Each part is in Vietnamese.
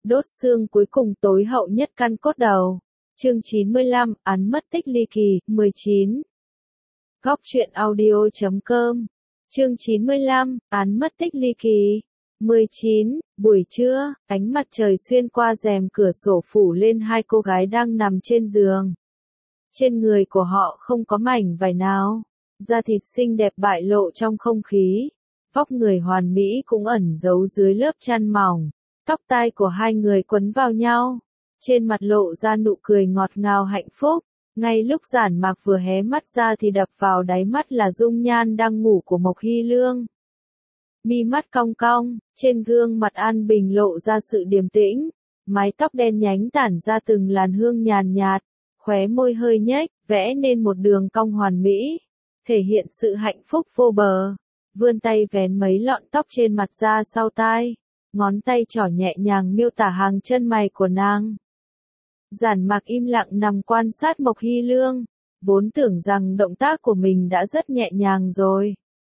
Đốt xương cuối cùng tối hậu nhất căn cốt đầu. Chương 95, án mất tích ly kỳ, 19. Góc truyện audio.com. Chương 95, án mất tích ly kỳ. 19, buổi trưa, ánh mặt trời xuyên qua rèm cửa sổ phủ lên hai cô gái đang nằm trên giường. Trên người của họ không có mảnh vải nào, da thịt xinh đẹp bại lộ trong không khí, vóc người hoàn mỹ cũng ẩn giấu dưới lớp chăn mỏng, tóc tai của hai người quấn vào nhau, trên mặt lộ ra nụ cười ngọt ngào hạnh phúc. Ngay lúc Giản Mạc vừa hé mắt ra thì đập vào đáy mắt là dung nhan đang ngủ của Mộc Hy Lương. Mi mắt cong cong, trên gương mặt an bình lộ ra sự điềm tĩnh, mái tóc đen nhánh tản ra từng làn hương nhàn nhạt, khóe môi hơi nhếch, vẽ nên một đường cong hoàn mỹ, thể hiện sự hạnh phúc vô bờ. Vươn tay vén mấy lọn tóc trên mặt ra sau tai, ngón tay trỏ nhẹ nhàng miêu tả hàng chân mày của nàng. Giản Mạc im lặng nằm quan sát Mộc Hy Lương, vốn tưởng rằng động tác của mình đã rất nhẹ nhàng rồi.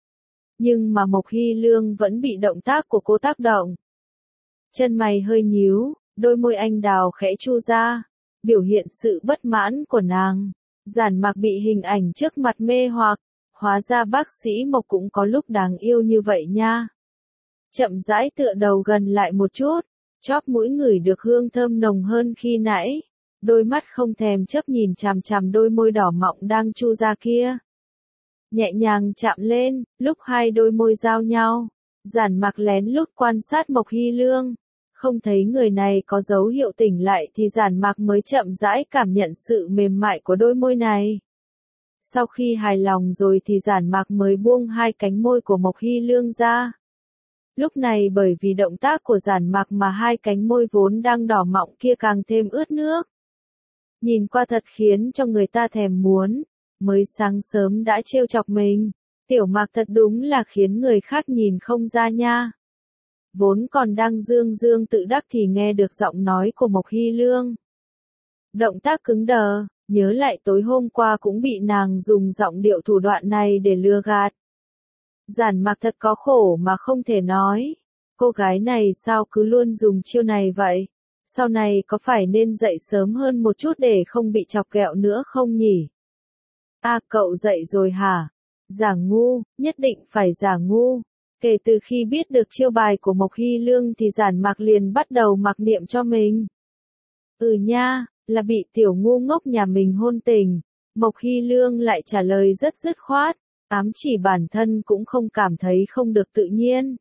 Nhưng mà Mộc Hy Lương vẫn bị động tác của cô tác động. Chân mày hơi nhíu, đôi môi anh đào khẽ chu ra, biểu hiện sự bất mãn của nàng. Giản Mạc bị hình ảnh trước mặt mê hoặc, hóa ra bác sĩ Mộc cũng có lúc đáng yêu như vậy nha. Chậm rãi tựa đầu gần lại một chút, chóp mũi ngửi được hương thơm nồng hơn khi nãy, đôi mắt không thèm chớp nhìn chằm chằm đôi môi đỏ mọng đang chu ra kia. Nhẹ nhàng chạm lên, lúc hai đôi môi giao nhau, Giản Mạc lén lút quan sát Mộc Hy Lương, không thấy người này có dấu hiệu tỉnh lại thì Giản Mạc mới chậm rãi cảm nhận sự mềm mại của đôi môi này. Sau khi hài lòng rồi thì Giản Mạc mới buông hai cánh môi của Mộc Hy Lương ra. Lúc này bởi vì động tác của Giản Mạc mà hai cánh môi vốn đang đỏ mọng kia càng thêm ướt nước. Nhìn qua thật khiến cho người ta thèm muốn, mới sáng sớm đã trêu chọc mình, Tiểu Mạc thật đúng là khiến người khác nhìn không ra nha. Vốn còn đang dương dương tự đắc thì nghe được giọng nói của Mộc Hy Lương. Động tác cứng đờ, nhớ lại tối hôm qua cũng bị nàng dùng giọng điệu thủ đoạn này để lừa gạt. Giản Mạc thật có khổ mà không thể nói. Cô gái này sao cứ luôn dùng chiêu này vậy? Sau này có phải nên dậy sớm hơn một chút để không bị chọc ghẹo nữa không nhỉ? Cậu dậy rồi hả? Giả ngu, nhất định phải giả ngu. Kể từ khi biết được chiêu bài của Mộc Hy Lương thì Giản Mạc liền bắt đầu mặc niệm cho mình. Nha, là bị tiểu ngu ngốc nhà mình hôn tình. Mộc Hy Lương lại trả lời rất dứt khoát, ám chỉ bản thân cũng không cảm thấy không được tự nhiên.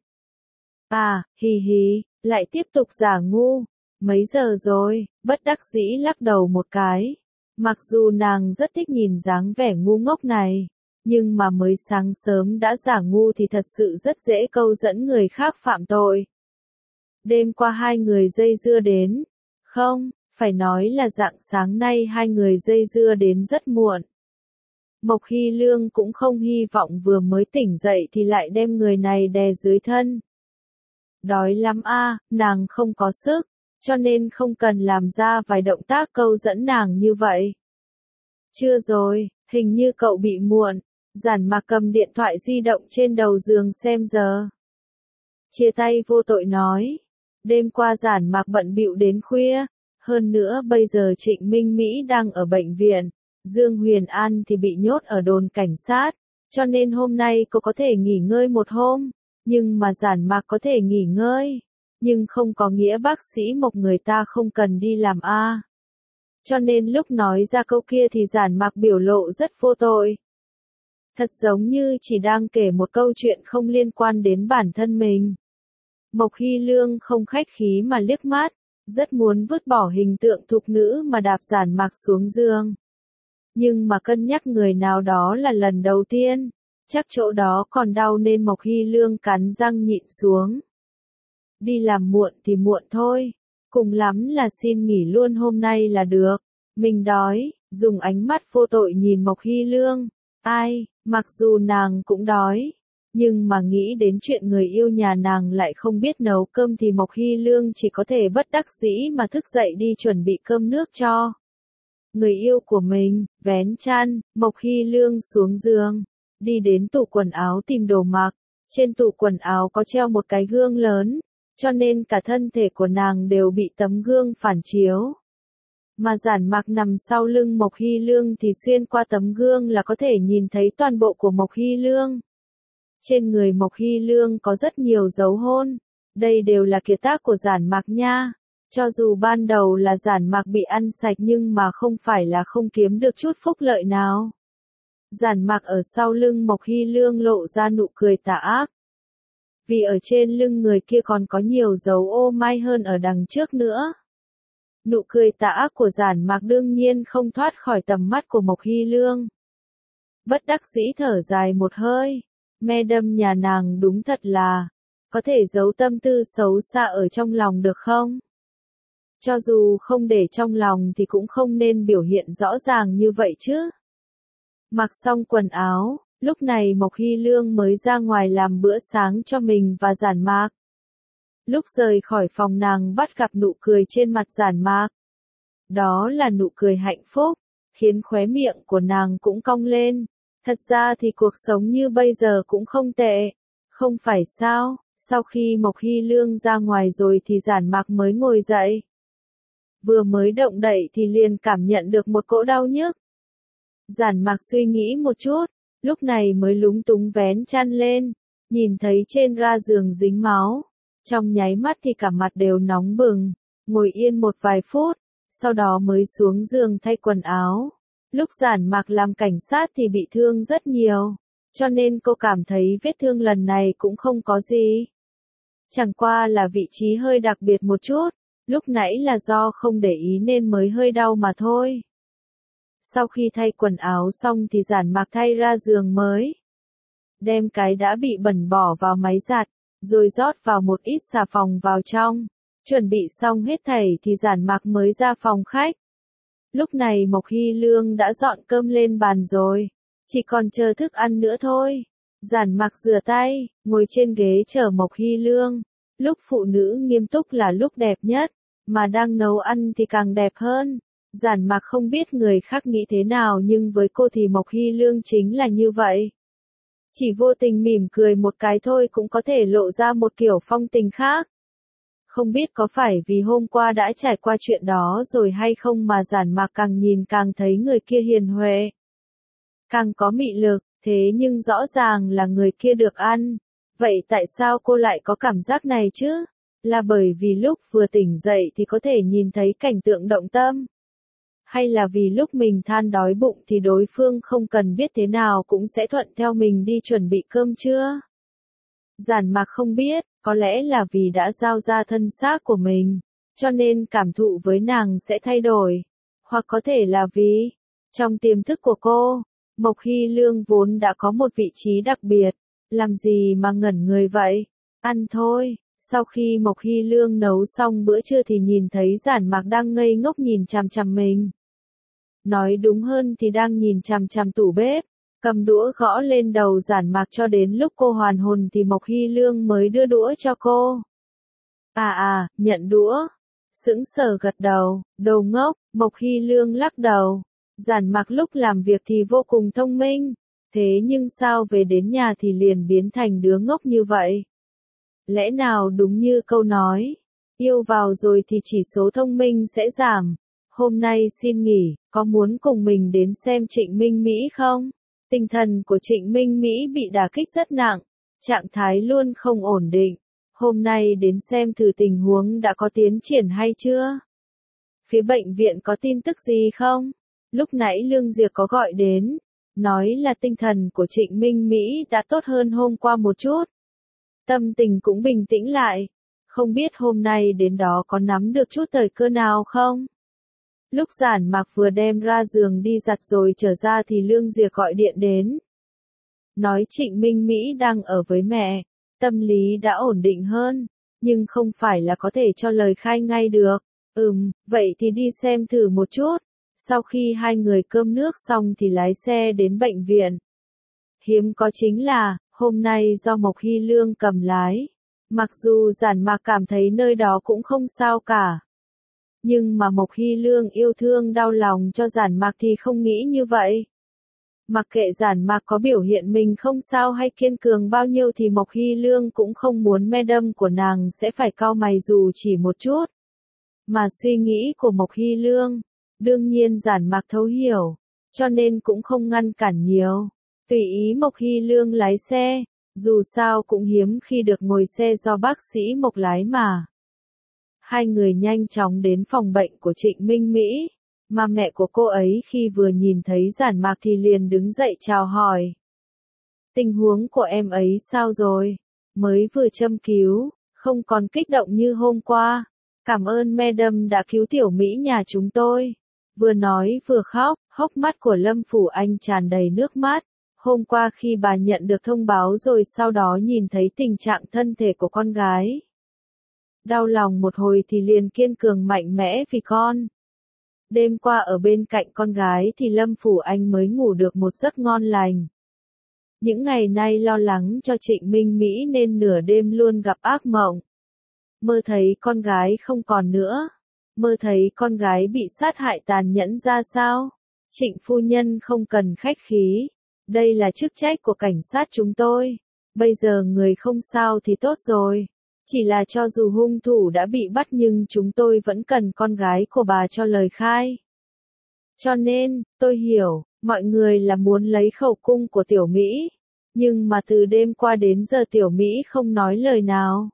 Hì hì, lại tiếp tục giả ngu. Mấy giờ rồi? Bất đắc dĩ lắc đầu một cái. Mặc dù nàng rất thích nhìn dáng vẻ ngu ngốc này, nhưng mà mới sáng sớm đã giả ngu thì thật sự rất dễ câu dẫn người khác phạm tội. Đêm qua hai người dây dưa đến. Không, phải nói là rạng sáng nay hai người dây dưa đến rất muộn. Mộc Hy Lương cũng không hy vọng vừa mới tỉnh dậy thì lại đem người này đè dưới thân. Đói lắm nàng không có sức, cho nên không cần làm ra vài động tác câu dẫn nàng như vậy. Chưa rồi, hình như cậu bị muộn. Giản Mạc cầm điện thoại di động trên đầu giường xem giờ. Chia tay vô tội nói. Đêm qua Giản Mạc bận bịu đến khuya, hơn nữa bây giờ Trịnh Minh Mỹ đang ở bệnh viện, Dương Huyền An thì bị nhốt ở đồn cảnh sát, cho nên hôm nay cô có thể nghỉ ngơi một hôm, nhưng mà Giản Mạc có thể nghỉ ngơi, nhưng không có nghĩa bác sĩ Mộc người ta không cần đi làm Cho nên lúc nói ra câu kia thì Giản Mạc biểu lộ rất vô tội. Thật giống như chỉ đang kể một câu chuyện không liên quan đến bản thân mình. Mộc Hy Lương không khách khí mà liếc mắt, rất muốn vứt bỏ hình tượng thục nữ mà đạp Giản Mạc xuống giường. Nhưng mà cân nhắc người nào đó là lần đầu tiên, chắc chỗ đó còn đau nên Mộc Hy Lương cắn răng nhịn xuống. Đi làm muộn thì muộn thôi, cùng lắm là xin nghỉ luôn hôm nay là được, mình đói, dùng ánh mắt vô tội nhìn Mộc Hy Lương. Mặc dù nàng cũng đói, nhưng mà nghĩ đến chuyện người yêu nhà nàng lại không biết nấu cơm thì Mộc Hy Lương chỉ có thể bất đắc dĩ mà thức dậy đi chuẩn bị cơm nước cho người yêu của mình. Vén chăn, Mộc Hy Lương xuống giường, đi đến tủ quần áo tìm đồ mặc. Trên tủ quần áo có treo một cái gương lớn, cho nên cả thân thể của nàng đều bị tấm gương phản chiếu. Mà Giản Mạc nằm sau lưng Mộc Hy Lương thì xuyên qua tấm gương là có thể nhìn thấy toàn bộ của Mộc Hy Lương. Trên người Mộc Hy Lương có rất nhiều dấu hôn, đây đều là kiệt tác của Giản Mạc nha. Cho dù ban đầu là Giản Mạc bị ăn sạch nhưng mà không phải là không kiếm được chút phúc lợi nào. Giản Mạc ở sau lưng Mộc Hy Lương lộ ra nụ cười tà ác. Vì ở trên lưng người kia còn có nhiều dấu ô mai hơn ở đằng trước nữa. Nụ cười tà ác của Giản Mạc đương nhiên không thoát khỏi tầm mắt của Mộc Hy Lương. Bất đắc dĩ thở dài một hơi, me đâm nhà nàng đúng thật là, có thể giấu tâm tư xấu xa ở trong lòng được không? Cho dù không để trong lòng thì cũng không nên biểu hiện rõ ràng như vậy chứ. Mặc xong quần áo, lúc này Mộc Hy Lương mới ra ngoài làm bữa sáng cho mình và Giản Mạc. Lúc rời khỏi phòng nàng bắt gặp nụ cười trên mặt Giản Mạc. Đó là nụ cười hạnh phúc, khiến khóe miệng của nàng cũng cong lên. Thật ra thì cuộc sống như bây giờ cũng không tệ, không phải sao? Sau khi Mộc Hy Lương ra ngoài rồi thì Giản Mạc mới ngồi dậy. Vừa mới động đậy thì liền cảm nhận được một cỗ đau nhức. Giản Mạc suy nghĩ một chút, lúc này mới lúng túng vén chăn lên, nhìn thấy trên ga giường dính máu. Trong nháy mắt thì cả mặt đều nóng bừng, ngồi yên một vài phút, sau đó mới xuống giường thay quần áo. Lúc Giản Mạc làm cảnh sát thì bị thương rất nhiều, cho nên cô cảm thấy vết thương lần này cũng không có gì. Chẳng qua là vị trí hơi đặc biệt một chút, lúc nãy là do không để ý nên mới hơi đau mà thôi. Sau khi thay quần áo xong thì Giản Mạc thay ra giường mới. Đem cái đã bị bẩn bỏ vào máy giặt, rồi rót vào một ít xà phòng vào trong. Chuẩn bị xong hết thảy thì Giản Mạc mới ra phòng khách. Lúc này Mộc Hy Lương đã dọn cơm lên bàn rồi, chỉ còn chờ thức ăn nữa thôi. Giản Mạc rửa tay, ngồi trên ghế chờ Mộc Hy Lương. Lúc phụ nữ nghiêm túc là lúc đẹp nhất, mà đang nấu ăn thì càng đẹp hơn. Giản Mạc không biết người khác nghĩ thế nào nhưng với cô thì Mộc Hy Lương chính là như vậy. Chỉ vô tình mỉm cười một cái thôi cũng có thể lộ ra một kiểu phong tình khác. Không biết có phải vì hôm qua đã trải qua chuyện đó rồi hay không mà Giản Mạc càng nhìn càng thấy người kia hiền huệ, càng có mị lực, thế nhưng rõ ràng là người kia được ăn. Vậy tại sao cô lại có cảm giác này chứ? Là bởi vì lúc vừa tỉnh dậy thì có thể nhìn thấy cảnh tượng động tâm? Hay là vì lúc mình than đói bụng thì đối phương không cần biết thế nào cũng sẽ thuận theo mình đi chuẩn bị cơm trưa? Giản Mạc không biết, có lẽ là vì đã giao ra thân xác của mình, cho nên cảm thụ với nàng sẽ thay đổi. Hoặc có thể là vì, trong tiềm thức của cô, Mộc Hy Lương vốn đã có một vị trí đặc biệt, làm gì mà ngẩn người vậy? Ăn thôi. Sau khi Mộc Hy Lương nấu xong bữa trưa thì nhìn thấy Giản Mạc đang ngây ngốc nhìn chằm chằm mình. Nói đúng hơn thì đang nhìn chằm chằm tủ bếp, cầm đũa gõ lên đầu Giản Mạc cho đến lúc cô hoàn hồn thì Mộc Hy Lương mới đưa đũa cho cô. Nhận đũa. Sững sờ gật đầu, đồ ngốc, Mộc Hy Lương lắc đầu. Giản Mạc lúc làm việc thì vô cùng thông minh, thế nhưng sao về đến nhà thì liền biến thành đứa ngốc như vậy? Lẽ nào đúng như câu nói, yêu vào rồi thì chỉ số thông minh sẽ giảm. Hôm nay xin nghỉ, có muốn cùng mình đến xem Trịnh Minh Mỹ không? Tinh thần của Trịnh Minh Mỹ bị đả kích rất nặng, trạng thái luôn không ổn định. Hôm nay đến xem thử tình huống đã có tiến triển hay chưa? Phía bệnh viện có tin tức gì không? Lúc nãy Lương Diệp có gọi đến, nói là tinh thần của Trịnh Minh Mỹ đã tốt hơn hôm qua một chút. Tâm tình cũng bình tĩnh lại, không biết hôm nay đến đó có nắm được chút thời cơ nào không? Lúc Giản Mạc vừa đem ra giường đi giặt rồi trở ra thì Lương Diệp gọi điện đến. Nói Trịnh Minh Mỹ đang ở với mẹ, tâm lý đã ổn định hơn, nhưng không phải là có thể cho lời khai ngay được. Vậy thì đi xem thử một chút. Sau khi hai người cơm nước xong thì lái xe đến bệnh viện. Hiếm có chính là, hôm nay do Mộc Hy Lương cầm lái. Mặc dù Giản Mạc cảm thấy nơi đó cũng không sao cả. Nhưng mà Mộc Hy Lương yêu thương đau lòng cho Giản Mạc thì không nghĩ như vậy. Mặc kệ Giản Mạc có biểu hiện mình không sao hay kiên cường bao nhiêu thì Mộc Hy Lương cũng không muốn Madam của nàng sẽ phải cau mày dù chỉ một chút. Mà suy nghĩ của Mộc Hy Lương, đương nhiên Giản Mạc thấu hiểu, cho nên cũng không ngăn cản nhiều. Tùy ý Mộc Hy Lương lái xe, dù sao cũng hiếm khi được ngồi xe do bác sĩ Mộc lái mà. Hai người nhanh chóng đến phòng bệnh của Trịnh Minh Mỹ, mà mẹ của cô ấy khi vừa nhìn thấy Giản Mạc thì liền đứng dậy chào hỏi. Tình huống của em ấy sao rồi? Mới vừa châm cứu, không còn kích động như hôm qua. Cảm ơn Madam đã cứu tiểu Mỹ nhà chúng tôi. Vừa nói vừa khóc, hốc mắt của Lâm Phủ Anh tràn đầy nước mắt. Hôm qua khi bà nhận được thông báo rồi sau đó nhìn thấy tình trạng thân thể của con gái. Đau lòng một hồi thì liền kiên cường mạnh mẽ vì con. Đêm qua ở bên cạnh con gái thì Lâm Phủ Anh mới ngủ được một giấc ngon lành. Những ngày nay lo lắng cho Trịnh Minh Mỹ nên nửa đêm luôn gặp ác mộng. Mơ thấy con gái không còn nữa. Mơ thấy con gái bị sát hại tàn nhẫn ra sao? Trịnh phu nhân không cần khách khí. Đây là chức trách của cảnh sát chúng tôi. Bây giờ người không sao thì tốt rồi. Chỉ là cho dù hung thủ đã bị bắt nhưng chúng tôi vẫn cần con gái của bà cho lời khai. Cho nên, tôi hiểu, mọi người là muốn lấy khẩu cung của tiểu Mỹ. Nhưng mà từ đêm qua đến giờ tiểu Mỹ không nói lời nào.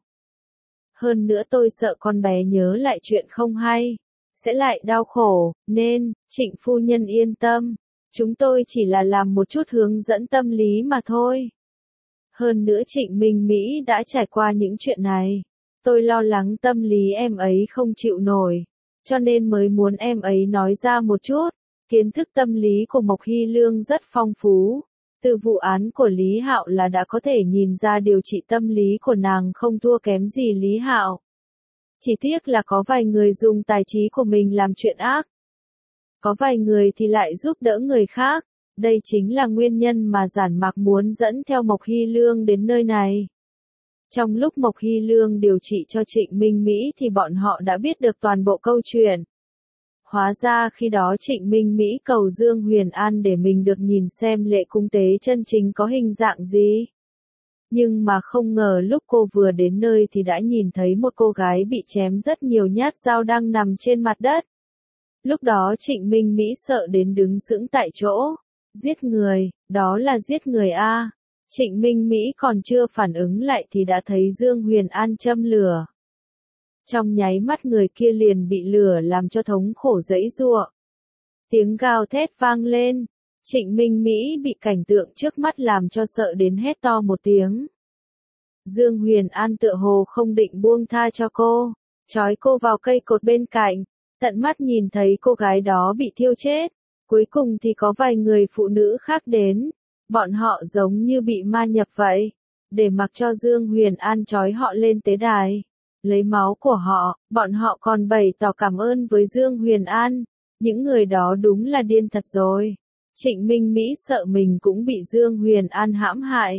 Hơn nữa tôi sợ con bé nhớ lại chuyện không hay, sẽ lại đau khổ, nên, Trịnh phu nhân yên tâm. Chúng tôi chỉ là làm một chút hướng dẫn tâm lý mà thôi. Hơn nữa Trịnh Minh Mỹ đã trải qua những chuyện này. Tôi lo lắng tâm lý em ấy không chịu nổi. Cho nên mới muốn em ấy nói ra một chút. Kiến thức tâm lý của Mộc Hy Lương rất phong phú. Từ vụ án của Lý Hạo là đã có thể nhìn ra điều trị tâm lý của nàng không thua kém gì Lý Hạo. Chỉ tiếc là có vài người dùng tài trí của mình làm chuyện ác. Có vài người thì lại giúp đỡ người khác. Đây chính là nguyên nhân mà Giản Mạc muốn dẫn theo Mộc Hy Lương đến nơi này. Trong lúc Mộc Hy Lương điều trị cho Trịnh Minh Mỹ thì bọn họ đã biết được toàn bộ câu chuyện. Hóa ra khi đó Trịnh Minh Mỹ cầu Dương Huyền An để mình được nhìn xem lễ cung tế chân chính có hình dạng gì. Nhưng mà không ngờ lúc cô vừa đến nơi thì đã nhìn thấy một cô gái bị chém rất nhiều nhát dao đang nằm trên mặt đất. Lúc đó Trịnh Minh Mỹ sợ đến đứng sững tại chỗ. Giết người, đó là giết người a. Trịnh Minh Mỹ còn chưa phản ứng lại thì đã thấy Dương Huyền An châm lửa. Trong nháy mắt người kia liền bị lửa làm cho thống khổ giãy giụa. Tiếng gào thét vang lên. Trịnh Minh Mỹ bị cảnh tượng trước mắt làm cho sợ đến hét to một tiếng. Dương Huyền An tựa hồ không định buông tha cho cô, trói cô vào cây cột bên cạnh, tận mắt nhìn thấy cô gái đó bị thiêu chết. Cuối cùng thì có vài người phụ nữ khác đến, bọn họ giống như bị ma nhập vậy, để mặc cho Dương Huyền An trói họ lên tế đài. Lấy máu của họ, bọn họ còn bày tỏ cảm ơn với Dương Huyền An. Những người đó đúng là điên thật rồi. Trịnh Minh Mỹ sợ mình cũng bị Dương Huyền An hãm hại.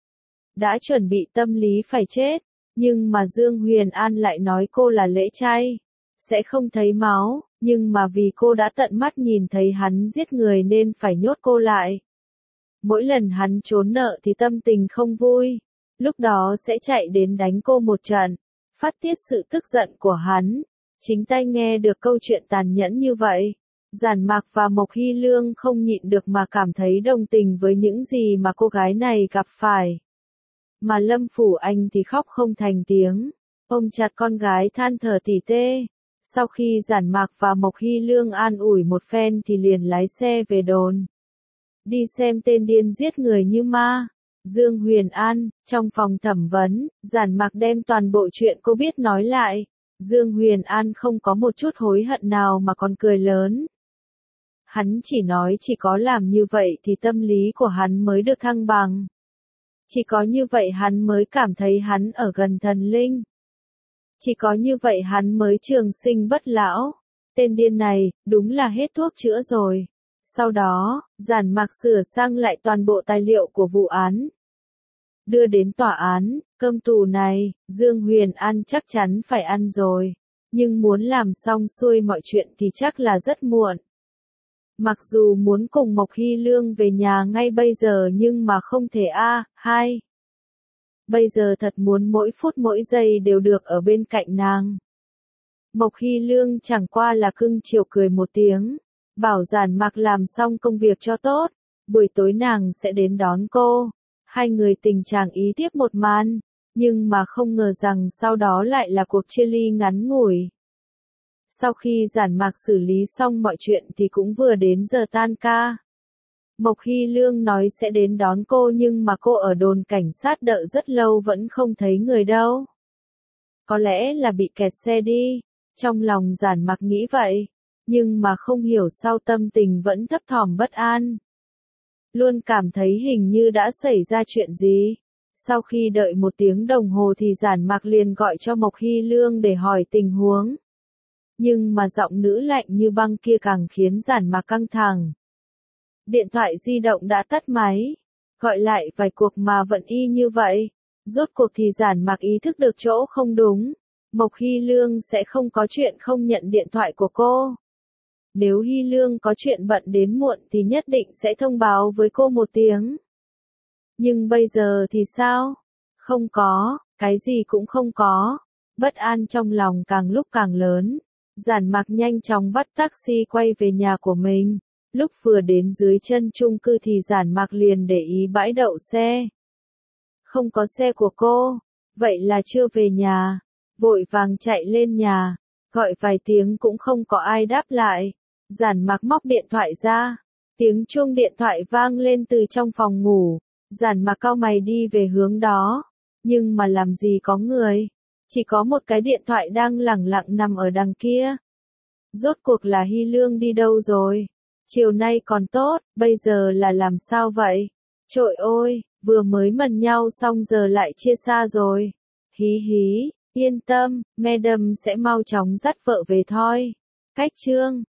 Đã chuẩn bị tâm lý phải chết, nhưng mà Dương Huyền An lại nói cô là lễ chay, sẽ không thấy máu, nhưng mà vì cô đã tận mắt nhìn thấy hắn giết người nên phải nhốt cô lại. Mỗi lần hắn trốn nợ thì tâm tình không vui, lúc đó sẽ chạy đến đánh cô một trận, phát tiết sự tức giận của hắn. Chính tai nghe được câu chuyện tàn nhẫn như vậy, Giản Mạc và Mộc Hy Lương không nhịn được mà cảm thấy đồng tình với những gì mà cô gái này gặp phải. Mà Lâm Phủ Anh thì khóc không thành tiếng, ôm chặt con gái than thở tỉ tê. Sau khi Giản Mạc và Mộc Hy Lương an ủi một phen thì liền lái xe về đồn. Đi xem tên điên giết người như ma. Dương Huyền An, trong phòng thẩm vấn, Giản Mạc đem toàn bộ chuyện cô biết nói lại. Dương Huyền An không có một chút hối hận nào mà còn cười lớn. Hắn chỉ nói chỉ có làm như vậy thì tâm lý của hắn mới được thăng bằng. Chỉ có như vậy hắn mới cảm thấy hắn ở gần thần linh. Chỉ có như vậy hắn mới trường sinh bất lão. Tên điên này, đúng là hết thuốc chữa rồi. Sau đó, Giản Mạc sửa sang lại toàn bộ tài liệu của vụ án. Đưa đến tòa án, cơm tù này, Dương Huyền An chắc chắn phải ăn rồi. Nhưng muốn làm xong xuôi mọi chuyện thì chắc là rất muộn. Mặc dù muốn cùng Mộc Hy Lương về nhà ngay bây giờ nhưng mà không thể hai. Bây giờ thật muốn mỗi phút mỗi giây đều được ở bên cạnh nàng. Mộc Hy Lương chẳng qua là cưng chiều cười một tiếng, bảo Giản Mạc làm xong công việc cho tốt, buổi tối nàng sẽ đến đón cô. Hai người tình trạng ý tiếp một màn, nhưng mà không ngờ rằng sau đó lại là cuộc chia ly ngắn ngủi. Sau khi Giản Mạc xử lý xong mọi chuyện thì cũng vừa đến giờ tan ca. Mộc Hy Lương nói sẽ đến đón cô nhưng mà cô ở đồn cảnh sát đợi rất lâu vẫn không thấy người đâu. Có lẽ là bị kẹt xe đi, trong lòng Giản Mạc nghĩ vậy, nhưng mà không hiểu sao tâm tình vẫn thấp thỏm bất an. Luôn cảm thấy hình như đã xảy ra chuyện gì. Sau khi đợi 1 tiếng đồng hồ thì Giản Mạc liền gọi cho Mộc Hy Lương để hỏi tình huống. Nhưng mà giọng nữ lạnh như băng kia càng khiến Giản Mạc căng thẳng. Điện thoại di động đã tắt máy, gọi lại vài cuộc mà vẫn y như vậy. Rốt cuộc thì Giản Mạc ý thức được chỗ không đúng. Mộc Hy Lương sẽ không có chuyện không nhận điện thoại của cô. Nếu Hy Lương có chuyện bận đến muộn thì nhất định sẽ thông báo với cô 1 tiếng. Nhưng bây giờ thì sao? Không có, cái gì cũng không có. Bất an trong lòng càng lúc càng lớn. Giản Mạc nhanh chóng bắt taxi quay về nhà của mình. Lúc vừa đến dưới chân chung cư thì Giản Mạc liền để ý bãi đậu xe. Không có xe của cô, vậy là chưa về nhà. Vội vàng chạy lên nhà, gọi vài tiếng cũng không có ai đáp lại. Giản Mạc móc điện thoại ra, tiếng chuông điện thoại vang lên từ trong phòng ngủ. Giản Mạc cau mày đi về hướng đó, nhưng mà làm gì có người, chỉ có một cái điện thoại đang lẳng lặng nằm ở đằng kia. Rốt cuộc là Hy Lương đi đâu rồi? Chiều nay còn tốt, bây giờ là làm sao vậy? Trội ôi, vừa mới mần nhau xong giờ lại chia xa rồi. Hí hí, yên tâm, Madam sẽ mau chóng dắt vợ về thôi. Cách chương